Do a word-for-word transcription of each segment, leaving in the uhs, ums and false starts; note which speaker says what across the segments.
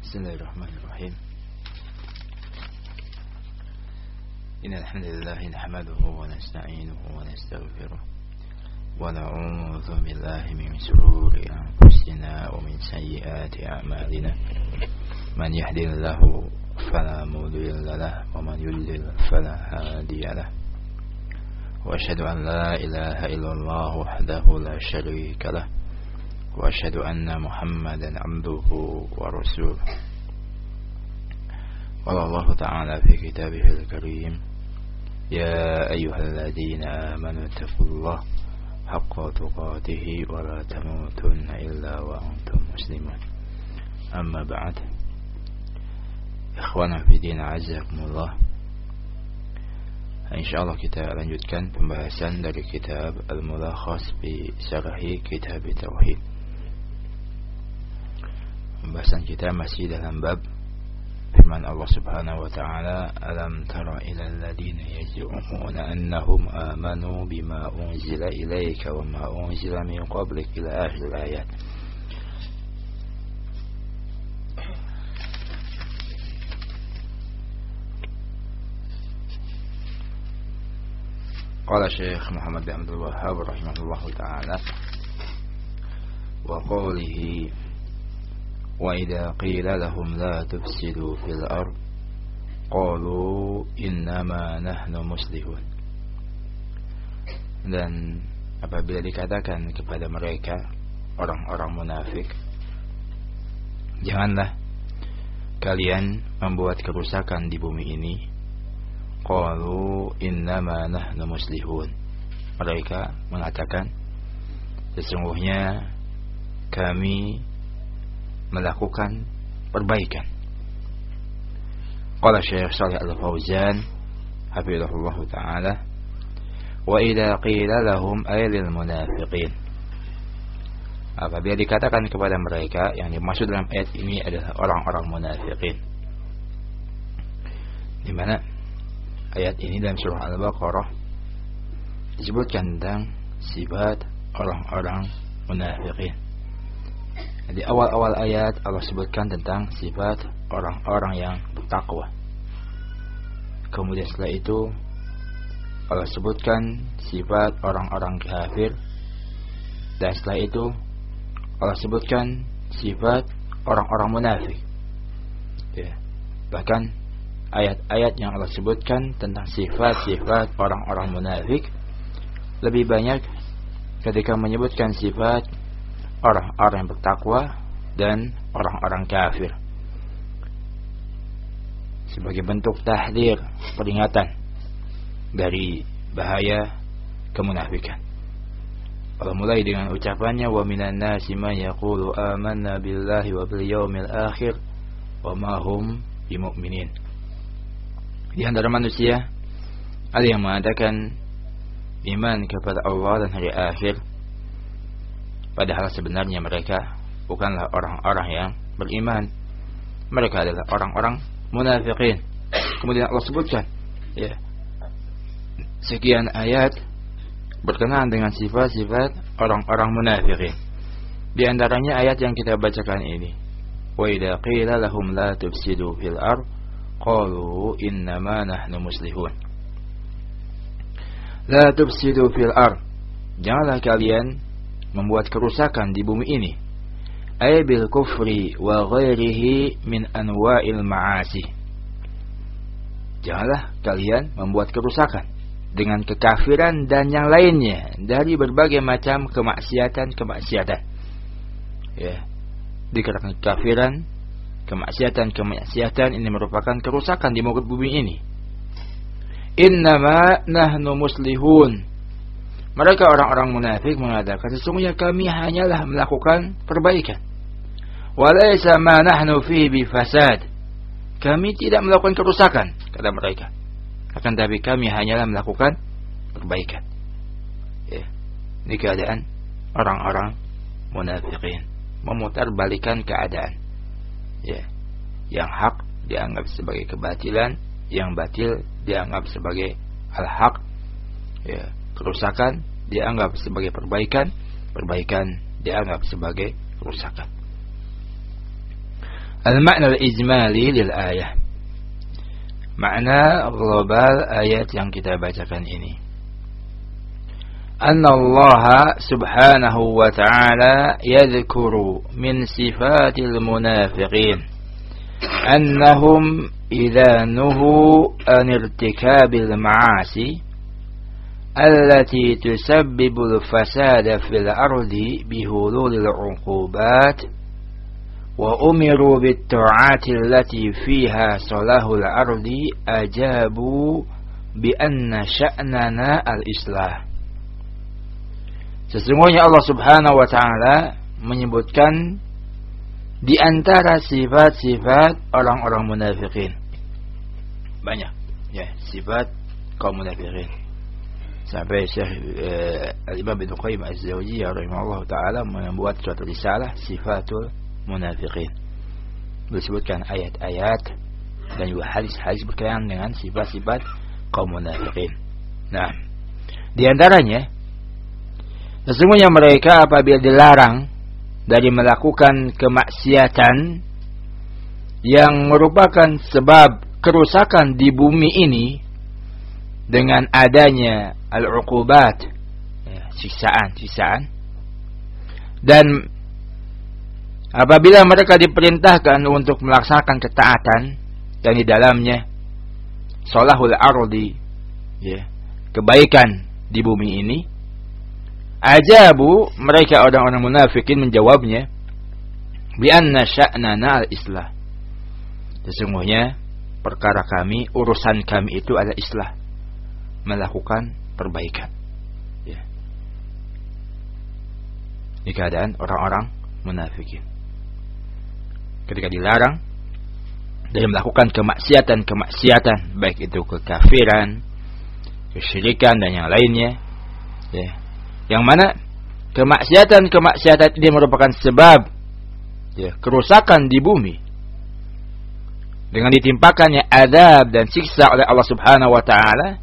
Speaker 1: بسم الله الرحمن الرحيم. إن الحمد لله نحمده ونستعينه ونستغفره ونعوذ بالله من شرور أنفسنا ومن سيئات أعمالنا. من يهد الله فلا مضل له ومن يضلل فلا هادي له. وأشهد أن لا إله إلا الله وحده لا شريك له وأشهد أن محمدا عبده ورسوله. قال الله تعالى في كتابه الكريم: يا أيها الذين آمنوا اتقوا الله حق تقاته ولا تموتن إلا وأنتم مسلمون. أما بعد، ikhwana fi din azakumullah, insyaallah kita lanjutkan pembahasan dari kitab Al-Mulakhas fi Syarhi Kitab Tauhid. Pembahasan kita masih dalam bab firman Allah Subhanahu wa taala, alam tara ilal ladina yaz'umuna annahum amanu bima unzila ilaika wa ma unzila min qablik ila akhir ayat. Qala Syekh Muhammad bin Abdul Wahhab rahimahullahu taala wa qawlihi wa idza qila lahum la tufsidu fil ard qalu innama nahnu muslihun. Dan apabila dikatakan kepada mereka orang-orang munafik, janganlah kalian membuat kerusakan di bumi ini, qalu innama nahnu muslihun, mereka mengatakan sesungguhnya kami melakukan perbaikan. Qala Syekh Shalih Al-Fauzan hafizahullah taala, wa idza qila lahum aylil munafiqin, apabila dikatakan kepada mereka, yang dimaksud dalam ayat ini adalah orang-orang munafiqin, di mana ayat ini dalam surah Al-Baqarah disebutkan tentang sifat orang-orang munafiqin. Di awal-awal ayat Allah sebutkan tentang sifat orang-orang yang bertakwa. Kemudian setelah itu Allah sebutkan sifat orang-orang kafir. Dan setelah itu Allah sebutkan sifat orang-orang munafik. Ya. Bahkan ayat-ayat yang Allah sebutkan tentang sifat-sifat orang-orang munafik lebih banyak ketika menyebutkan sifat orang-orang yang bertakwa dan orang-orang kafir, sebagai bentuk tahdir, peringatan dari bahaya kemunafikan. Allah mulai dengan ucapannya, wa minan nasi man yaqulu amanna billahi wa bil yaumil akhir wa ma hum bimu'minin. Di antara manusia ada yang mengatakan iman kepada Allah dan hari akhir, padahal sebenarnya mereka bukanlah orang-orang yang beriman. Mereka adalah orang-orang munafiqin. Kemudian Allah sebutkan ya, sekian ayat berkenaan dengan sifat-sifat orang-orang munafiqin. Di antaranya ayat yang kita bacakan ini, wa idza qila lahum la tufsidu fil ard qalu innama nahnu muslihun. La tufsidu fil ard, janganlah kalian membuat kerusakan di bumi ini, ay bil kufri wa ghairihi min anwa'il ma'asi. Janganlah kalian membuat kerusakan dengan kekafiran dan yang lainnya dari berbagai macam kemaksiatan-kemaksiatan. Ya, dikarenakan kekafiran, kemaksiatan-kemaksiatan ini merupakan kerusakan di muka bumi ini. Innama nahnu muslihun, mereka orang-orang munafik mengatakan sesungguhnya kami hanyalah melakukan perbaikan. Walaysa ma nahnu fihi bifasad, kami tidak melakukan kerusakan, kata mereka. Akan tapi kami hanyalah melakukan perbaikan. Ya, ini keadaan orang-orang munafikin, memutarbalikan keadaan. Ya, yang hak dianggap sebagai kebatilan, yang batil dianggap sebagai al-haq. Ya, kerusakan dianggap sebagai perbaikan, perbaikan dianggap sebagai kerusakan. Al-makna al-ijmali lil ayah. Makna global ayat yang kita bacakan ini. Anna Allah subhanahu wa ta'ala yadhkuru min sifatil munafiqin annahum idza nuhu an irtikabil ma'asi allati tusabbibul fasada fil ardi bihululil 'uqubat wa umiru bit ta'ati allati fiha salahul ardi ajabu bi anna sya'nana al-islah. Sesungguhnya Allah Subhanahu wa taala menyebutkan di antara sifat-sifat orang-orang munafikin. Banyak ya sifat kaum munafikin. Sampai Syekh eh, Al-Imam Ibnu Qayyim Az-Zawjiyah rahimahullah taala membuat suatu risalah Sifatul Munafiqin. Disebutkan ayat-ayat dan juga hadis-hadis berkaitan dengan sifat-sifat kaum munafiqin. Nah, di antaranya sesungguhnya mereka apabila dilarang dari melakukan kemaksiatan yang merupakan sebab kerusakan di bumi ini dengan adanya al-uqubat, ya, siksaan-siksaan, dan apabila mereka diperintahkan untuk melaksanakan ketaatan dan di dalamnya salahul ardi, ya, kebaikan di bumi ini, ajabu, mereka orang-orang munafikin menjawabnya bi anna sya'nana al-islah. Sesungguhnya perkara kami, urusan kami itu adalah islah, melakukan perbaikan, ya. Di keadaan orang-orang munafikin ketika dilarang dari melakukan kemaksiatan-kemaksiatan, baik itu kekafiran, kesyirikan dan yang lainnya, ya. Yang mana kemaksiatan-kemaksiatan ini merupakan sebab, ya, kerusakan di bumi dengan ditimpakannya azab dan siksa oleh Allah Subhanahu wa taala.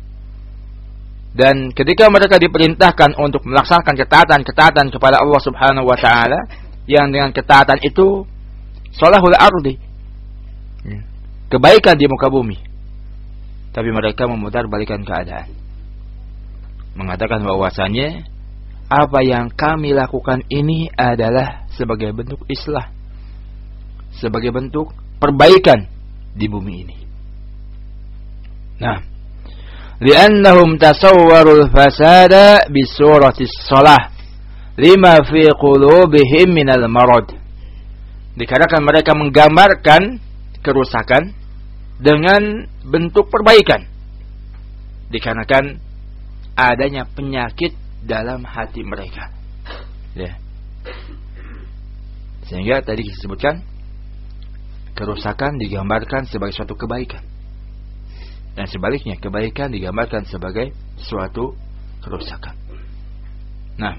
Speaker 1: Dan ketika mereka diperintahkan untuk melaksanakan ketaatan-ketaatan kepada Allah Subhanahu wa taala, yang dengan ketaatan itu salahul ardi, kebaikan di muka bumi, tapi mereka memutarbalikkan keadaan, mengatakan bahwasannya apa yang kami lakukan ini adalah sebagai bentuk islah, sebagai bentuk perbaikan di bumi ini. Nah, li'annahum tasawwarul fasada bisurati shalah lima fi qulubihim minal marad. Dikarenakan mereka menggambarkan kerusakan dengan bentuk perbaikan, dikarenakan adanya penyakit dalam hati mereka, ya. Sehingga tadi disebutkan kerusakan digambarkan sebagai suatu kebaikan, dan sebaliknya kebaikan digambarkan sebagai suatu kerusakan. Nah,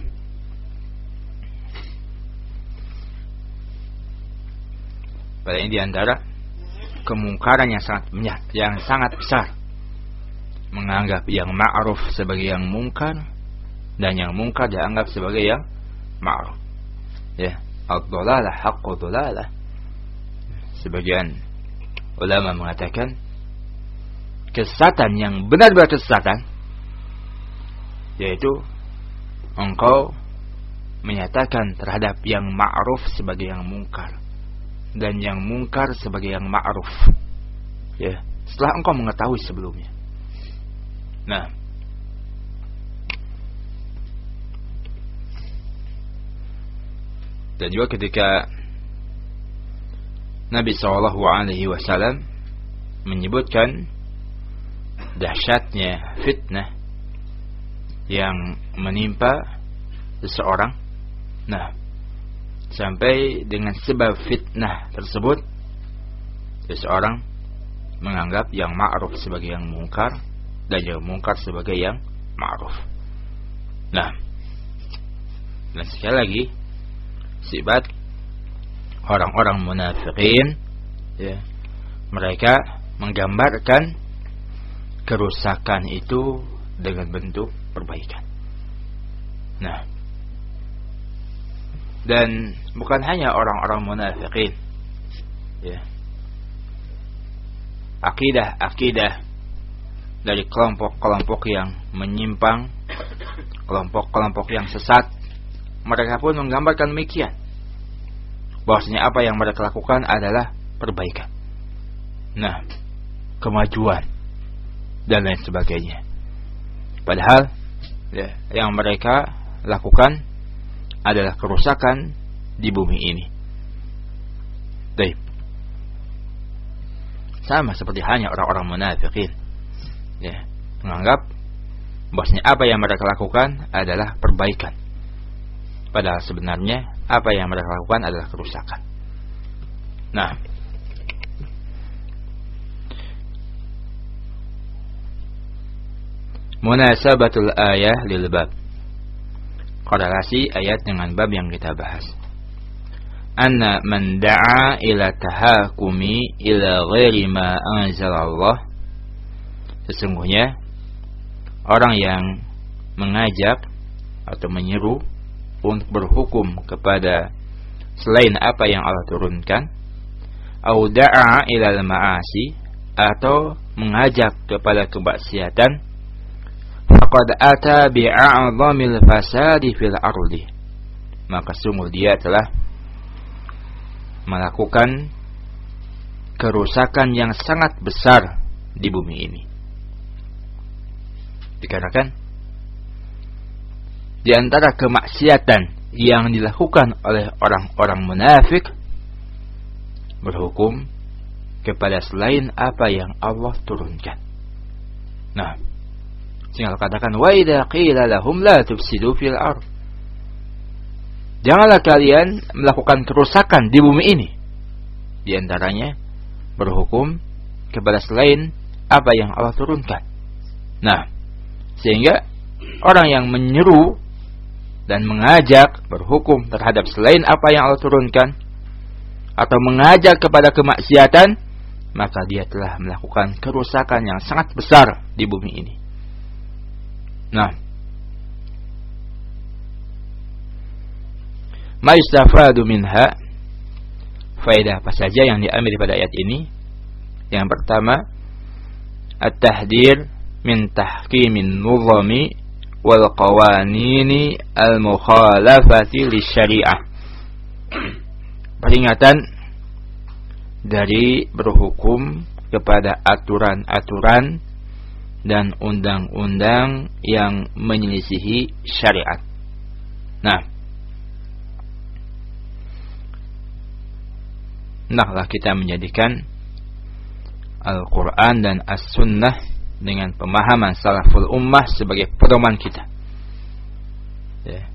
Speaker 1: pada ini diantara kemungkaran yang sangat yang sangat besar, menganggap yang ma'ruf sebagai yang mungkar dan yang mungkar dianggap sebagai yang ma'ruf, ya. Ad-dhalalah haqqu dhalalah. Sebagian ulama mengatakan kesesatan yang benar-benar kesesatan yaitu engkau menyatakan terhadap yang ma'ruf sebagai yang mungkar dan yang mungkar sebagai yang ma'ruf, ya, setelah engkau mengetahui sebelumnya. Nah, dan juga ketika Nabi shallallahu alaihi wasallam menyebutkan dahsyatnya fitnah yang menimpa seseorang, nah, sampai dengan sebab fitnah tersebut seseorang menganggap yang ma'ruf sebagai yang mungkar dan yang mungkar sebagai yang ma'ruf. Nah, dan sekali lagi sifat orang-orang munafikin, ya, mereka menggambarkan kerusakan itu dengan bentuk perbaikan. Nah, dan bukan hanya orang-orang munafikin, ya, akidah-akidah dari kelompok-kelompok yang menyimpang, kelompok-kelompok yang sesat, mereka pun menggambarkan demikian, bahwasanya apa yang mereka lakukan adalah perbaikan, nah, kemajuan dan lain sebagainya. Padahal ya, yang mereka lakukan adalah kerusakan di bumi ini. Baik. Sama seperti hanya orang-orang munafikin, ya, menganggap bahwasanya apa yang mereka lakukan adalah perbaikan, padahal sebenarnya apa yang mereka lakukan adalah kerusakan. Nah, munasabatul ayah lil bab, korelasi ayat dengan bab yang kita bahas. Anna man da'a ila tahakumi ila ghairi ma anzalallah, sesungguhnya orang yang mengajak atau menyeru untuk berhukum kepada selain apa yang Allah turunkan, au da'a ila al-ma'asi, atau mengajak kepada kemaksiatan, faqad ata bi'a'dhamil fasadi fil ardi, maka sungguh dia telah melakukan kerusakan yang sangat besar di bumi ini. Dikarenakan di antara kemaksiatan yang dilakukan oleh orang-orang munafik, berhukum kepada selain apa yang Allah turunkan. Nah, sehingga katakan wa idza qila lahum la tufsidu fil ard, janganlah kalian melakukan kerusakan di bumi ini. Di antaranya berhukum kepada selain apa yang Allah turunkan. Nah, sehingga orang yang menyeru dan mengajak berhukum terhadap selain apa yang Allah turunkan, atau mengajak kepada kemaksiatan, maka dia telah melakukan kerusakan yang sangat besar di bumi ini. Nah, ma yustafadu minha, faedah apa saja yang diambil pada ayat ini? Yang pertama, at-tahdir min tahkimin nuzami wal qawanini al-mukhalafati lisyari'ah, peringatan dari berhukum kepada aturan-aturan dan undang-undang yang menyelisihi syariat. Nah, hendaklah kita menjadikan Al-Quran dan As-Sunnah dengan pemahaman salaful ummah sebagai pedoman kita. Ya.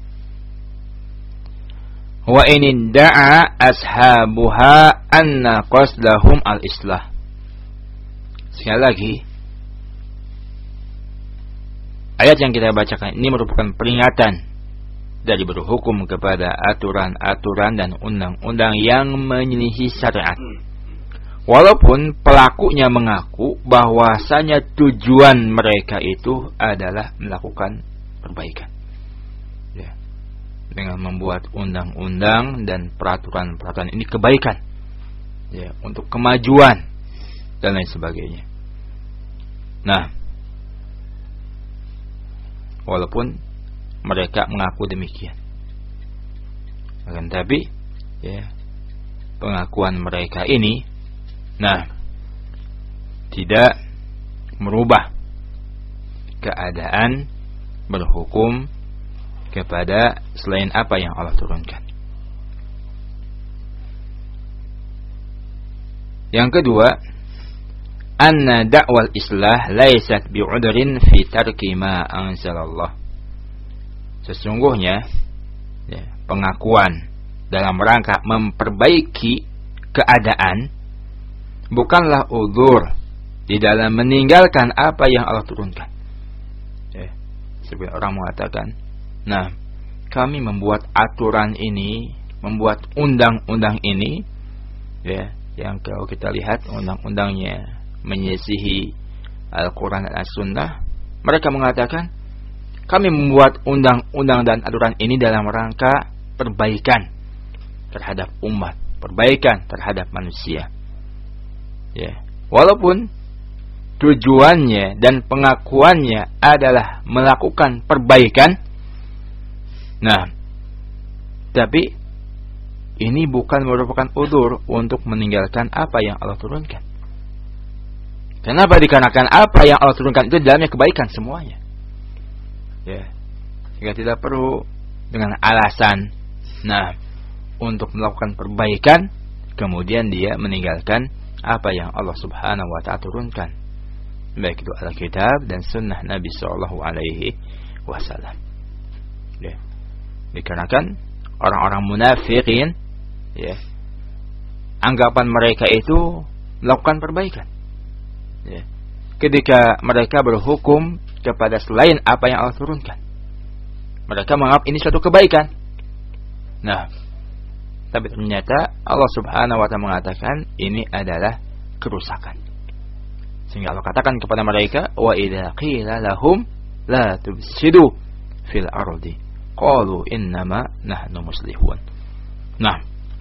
Speaker 1: Wa in da'a ashabuha anna qasdahum al-islah. Sekali lagi, ayat yang kita bacakan ini merupakan peringatan dari berhukum kepada aturan-aturan dan undang-undang yang menyelisihi syariat. Walaupun pelakunya mengaku bahwasanya tujuan mereka itu adalah melakukan perbaikan, ya, dengan membuat undang-undang dan peraturan-peraturan ini kebaikan, ya, untuk kemajuan dan lain sebagainya. Nah, walaupun mereka mengaku demikian, akan tapi, ya, pengakuan mereka ini, nah, tidak merubah keadaan berhukum kepada selain apa yang Allah turunkan. Yang kedua, anna da'wal islah laysat bi'udrin fi tarki ma anzalallah. Sesungguhnya, ya, pengakuan dalam rangka memperbaiki keadaan bukanlah udzur di dalam meninggalkan apa yang Allah turunkan. Ya, sebagian orang mengatakan, nah, kami membuat aturan ini, membuat undang-undang ini, ya, yang kalau kita lihat undang-undangnya menyelisihi Al-Quran dan As-Sunnah, mereka mengatakan kami membuat undang-undang dan aturan ini dalam rangka perbaikan terhadap umat, perbaikan terhadap manusia. Ya, walaupun tujuannya dan pengakuannya adalah melakukan perbaikan, nah, tapi ini bukan merupakan udzur untuk meninggalkan apa yang Allah turunkan. Kenapa? Dikarenakan apa yang Allah turunkan itu dalamnya kebaikan semuanya. Ya, sehingga tidak perlu dengan alasan, nah, untuk melakukan perbaikan, kemudian dia meninggalkan apa yang Allah Subhanahu wa Ta'ala turunkan, baik itu Alkitab dan Sunnah Nabi Sallallahu Alaihi Wasallam. Ya, dikarenakan orang-orang munafikin, ya, anggapan mereka itu melakukan perbaikan. Ya, ketika mereka berhukum kepada selain apa yang Allah turunkan, mereka menganggap ini suatu kebaikan. Nah, tapi ternyata Allah Subhanahu wa Ta'ala mengatakan ini adalah kerusakan. Sehingga Allah katakan kepada mereka, wa idza qila lahum la tufsidu fil ardi qalu innama nahnu muslihun. Nah,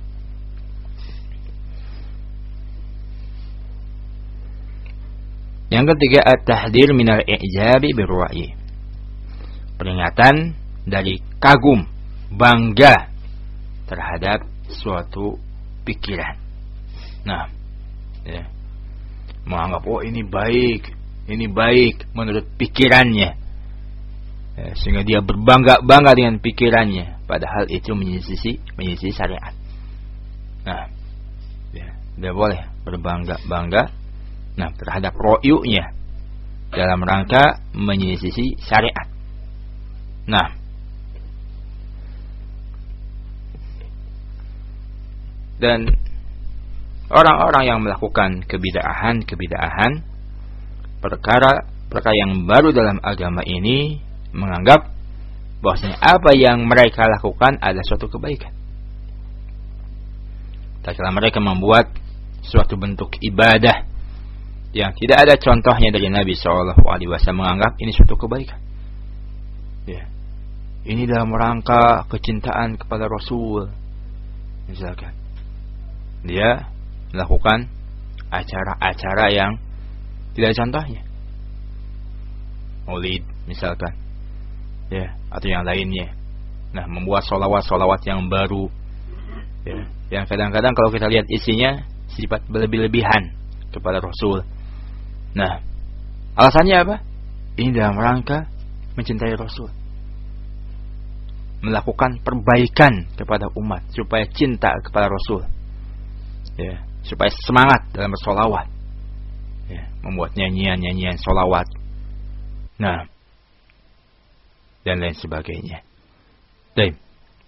Speaker 1: yang ketiga, at-tahdzir minal i'jabi birra'yi. Peringatan dari kagum, bangga terhadap suatu pikiran. Nah, ya, menganggap oh ini baik, ini baik menurut pikirannya, ya, sehingga dia berbangga-bangga dengan pikirannya, padahal itu menyisisi menyisisi syariat. Nah, ya, dia boleh berbangga-bangga, nah, terhadap ro'yunya dalam rangka menyisisi syariat. Nah, dan orang-orang yang melakukan kebid'ahan-kebid'ahan, perkara-perkara yang baru dalam agama ini, menganggap bahwasanya apa yang mereka lakukan adalah suatu kebaikan. Tatkala mereka membuat suatu bentuk ibadah yang tidak ada contohnya dari Nabi Shallallahu Alaihi Wasallam, menganggap ini suatu kebaikan. Ya, ini dalam rangka kecintaan kepada Rasul, misalkan. Dia melakukan acara-acara yang tidak ada contohnya, maulid misalkan, ya, atau yang lainnya. Nah, membuat solawat-solawat yang baru, ya, yang kadang-kadang kalau kita lihat isinya sifat berlebih-lebihan kepada Rasul. Nah, alasannya apa? Ini dalam rangka mencintai Rasul, melakukan perbaikan kepada umat supaya cinta kepada Rasul, ya, supaya semangat dalam bersolawat, ya, membuat nyanyian-nyanyian solawat, nah, dan lain sebagainya. Baik.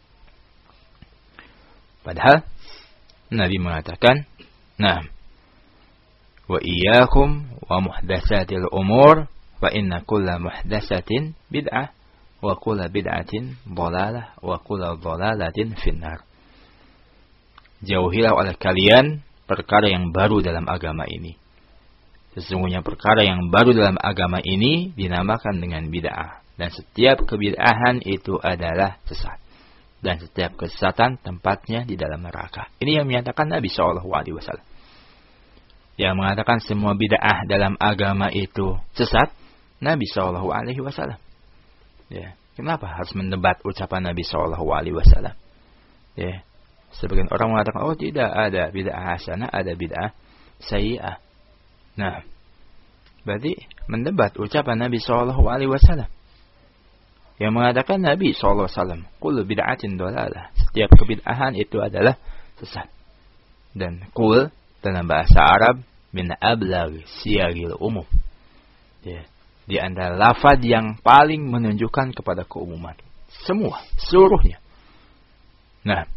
Speaker 1: Padahal Nabi mengatakan, nah, wa iyyakum wa muhdatsatil umur fa inna kulla muhdatsatin bid'ah wa kulla bid'atin dhalalah wa kulla dhalalatin finnar. Jauhilah oleh kalian perkara yang baru dalam agama ini. Sesungguhnya perkara yang baru dalam agama ini dinamakan dengan bid'ah, dan setiap kebid'ahan itu adalah sesat, dan setiap kesesatan tempatnya di dalam neraka. Ini yang menyatakan Nabi Shallallahu Alaihi Wasallam. Yang mengatakan semua bid'ah dalam agama itu sesat, Nabi Shallallahu Alaihi Wasallam. Ya, kenapa harus mendebat ucapan Nabi Shallallahu Alaihi Wasallam? Ya. Sebagian orang mengatakan, oh tidak, ada bid'ah hasanah, ada bid'ah sayyi'ah. Nah, berarti mendebat ucapan Nabi Sallallahu Alaihi Wasallam yang mengatakan Nabi Sallallahu Alaihi Wasallam, kullu bid'atin dhalalah, setiap kebid'ahan itu adalah sesat. Dan kul dalam bahasa Arab min ablagh siyagil umum, ya, di antara lafaz yang paling menunjukkan kepada keumuman, semua, seluruhnya. Nah,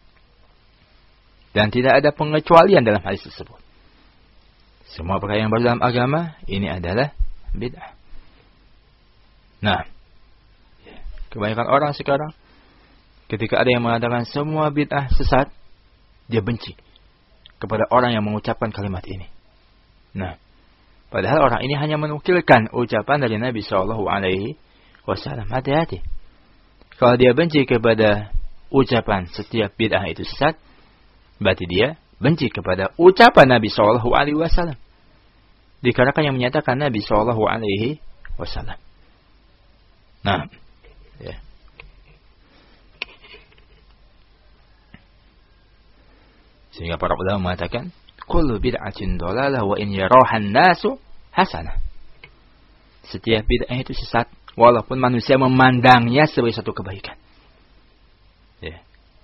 Speaker 1: dan tidak ada pengecualian dalam hadis tersebut. Semua perkara yang baru dalam agama ini adalah bid'ah. Nah, kebanyakan orang sekarang ketika ada yang mengatakan semua bid'ah sesat, dia benci kepada orang yang mengucapkan kalimat ini. Nah, padahal orang ini hanya menukilkan ucapan dari Nabi Shallallahu Alaihi Wasallam. Hati-hati. Kalau dia benci kepada ucapan setiap bid'ah itu sesat, berarti dia benci kepada ucapan Nabi Shallallahu Alaihi Wasallam. Dikarenakan yang menyatakan Nabi Shallallahu Alaihi Wasallam. Nah, ya. Sehingga para ulama mengatakan, kullu bid'atin dhalalah wa in yarahan nasu hasanah. Setiap bid'ah itu sesat, walaupun manusia memandangnya sebagai satu kebaikan. Ya.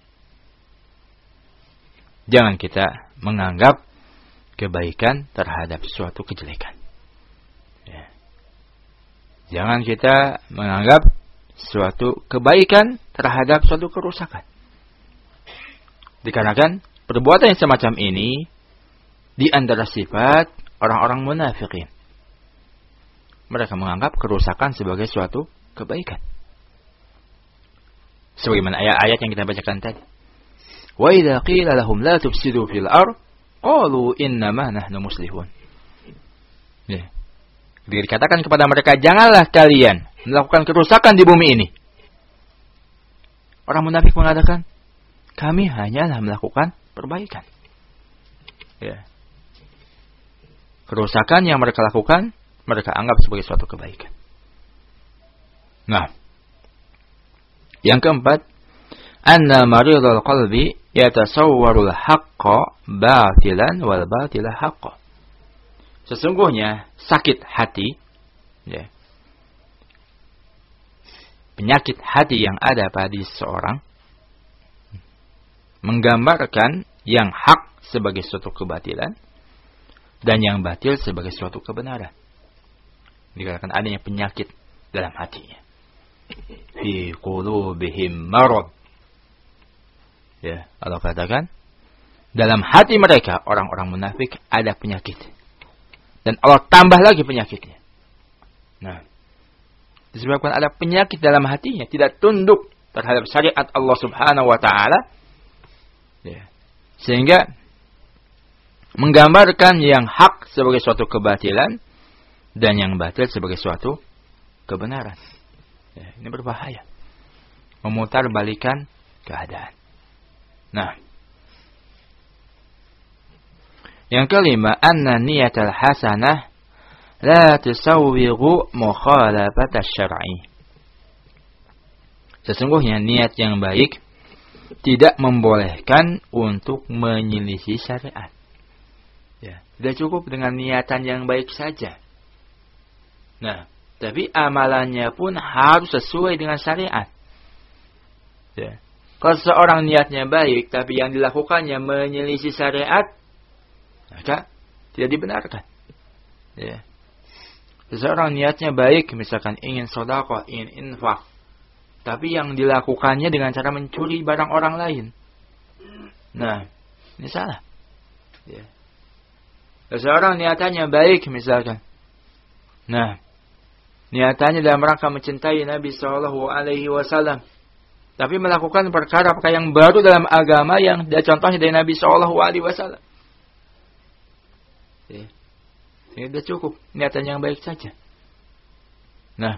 Speaker 1: Jangan kita menganggap kebaikan terhadap suatu kejelekan. Ya. Jangan kita menganggap suatu kebaikan terhadap suatu kerusakan. Dikarenakan perbuatan yang semacam ini di antara sifat orang-orang munafikin. Mereka menganggap kerusakan sebagai suatu kebaikan. Sebagaimana ayat-ayat yang kita bacakan tadi. Wa idza qila lahum la tufsidu fil ardh qalu innama nahnu muslihun. Ya. Dikatakan kepada mereka, janganlah kalian melakukan kerusakan di bumi ini. Orang munafik mengatakan, kami hanyalah melakukan perbaikan. Ya. Kerusakan yang mereka lakukan, mereka anggap sebagai suatu kebaikan. Nah, yang keempat, anna maridul qalbi yatasawwarul haqqa batilan wal batila haqqa. Sesungguhnya sakit hati, ya, penyakit hati yang ada pada seseorang menggambarkan yang hak sebagai suatu kebatilan dan yang batil sebagai suatu kebenaran. Dikatakan adanya penyakit dalam hatinya. Fi qulubihim marad. Ya, Allah katakan dalam hati mereka orang-orang munafik ada penyakit. Dan Allah tambah lagi penyakitnya. Nah, disebabkan ada penyakit dalam hatinya, tidak tunduk terhadap syariat Allah Subhanahu wa taala. Ya. Sehingga menggambarkan yang hak sebagai suatu kebatilan dan yang batil sebagai suatu kebenaran. Ya, ini berbahaya. Memutarbalikan keadaan. Nah, yang kelima, anna niyatal hasanah la tusawwighu mukhalafat asy-syar'i. Sesungguhnya niat yang baik tidak membolehkan untuk menyelisih syariat. Ya, tidak cukup dengan niatan yang baik saja. Nah, tapi amalannya pun harus sesuai dengan syariat. Ya. Kalau seorang niatnya baik, tapi yang dilakukannya menyelisih syariat, maka tidak dibenarkan. Ya. Seseorang niatnya baik, misalkan ingin sedekah, ingin infak, tapi yang dilakukannya dengan cara mencuri barang orang lain. Nah, ini salah. Ya. Seseorang niatannya baik, misalkan. Nah, niatannya dalam rangka mencintai Nabi Shallallahu Alaihi Wasallam, tapi melakukan perkara-perkara yang baru dalam agama yang dia contohnya dari Nabi Shallallahu Alaihi Wasallam. Ya. Ini sudah cukup niatan yang baik saja. Nah,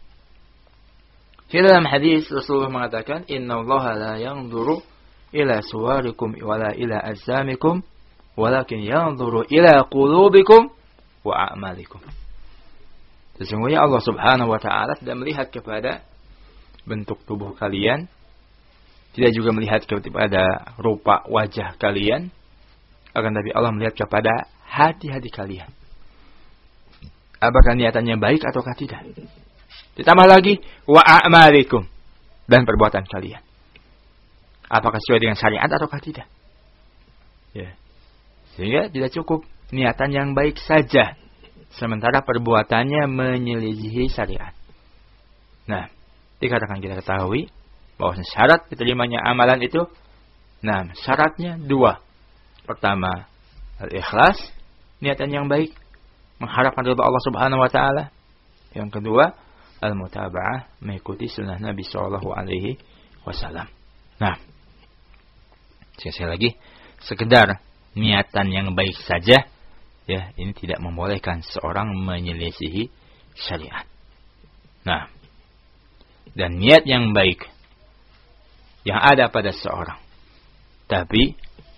Speaker 1: di dalam hadis Rasulullah mengatakan, Inna Allah la yanzuru ila suwarikum wala ila ajsamikum, walakin yanzuru ila qulubikum wa a'malikum. Sesungguhnya Allah Subhanahu wa taala tidak melihat kepada bentuk tubuh kalian, tidak juga melihat kepada rupa wajah kalian, akan tapi Allah melihat kepada hati-hati kalian. Apakah niatannya baik ataukah tidak? Ditambah lagi wa a'malikum, dan perbuatan kalian. Apakah sesuai dengan syariat ataukah tidak? Ya. Sehingga tidak cukup niatan yang baik saja, sementara perbuatannya menyelisihi syariat. Nah, dikatakan kita ketahui bahwa syarat diterimanya amalan itu, nah syaratnya dua. Pertama, al-ikhlas, niatan yang baik, mengharapkan ridha Allah Subhanahu wa taala. Yang kedua, al-mutaba'ah, mengikuti sunnah Nabi sallallahu alaihi wasallam. Nah, sekali lagi, sekedar niatan yang baik saja, ya, ini tidak membolehkan seorang menyelisihi syariat. Nah, dan niat yang baik yang ada pada seorang, tapi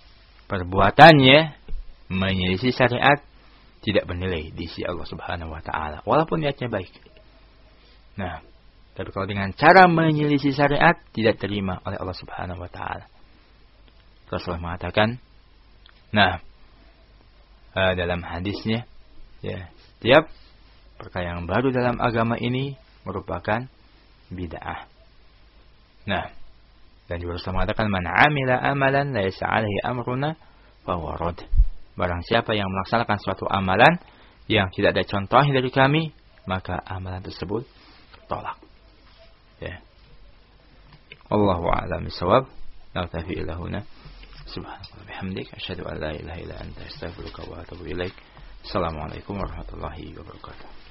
Speaker 1: perbuatannya menyelisih syariat tidak bernilai di sisi Allah Subhanahu wa taala walaupun niatnya baik. Nah, tapi kalau dengan cara menyelisih syariat tidak terima oleh Allah Subhanahu wa taala. Rasulullah mengatakan, nah, uh, dalam hadisnya, ya, setiap perkara yang baru dalam agama ini merupakan bid'ah. Nah, dan juga Rasulullah mengatakan, man 'amila amalan laisa 'alaihi amruna fa huwa rad. Barang siapa yang melaksanakan suatu amalan yang tidak ada contohnya dari kami, maka amalan tersebut tolak. Ya. Allahu a'lam bishawab. Naktafi ila huna. Subhanallah bihamdik asyhadu an la ilaha illa anta astaghfiruka wa atubu ilaik. Assalamualaikum warahmatullahi wabarakatuh.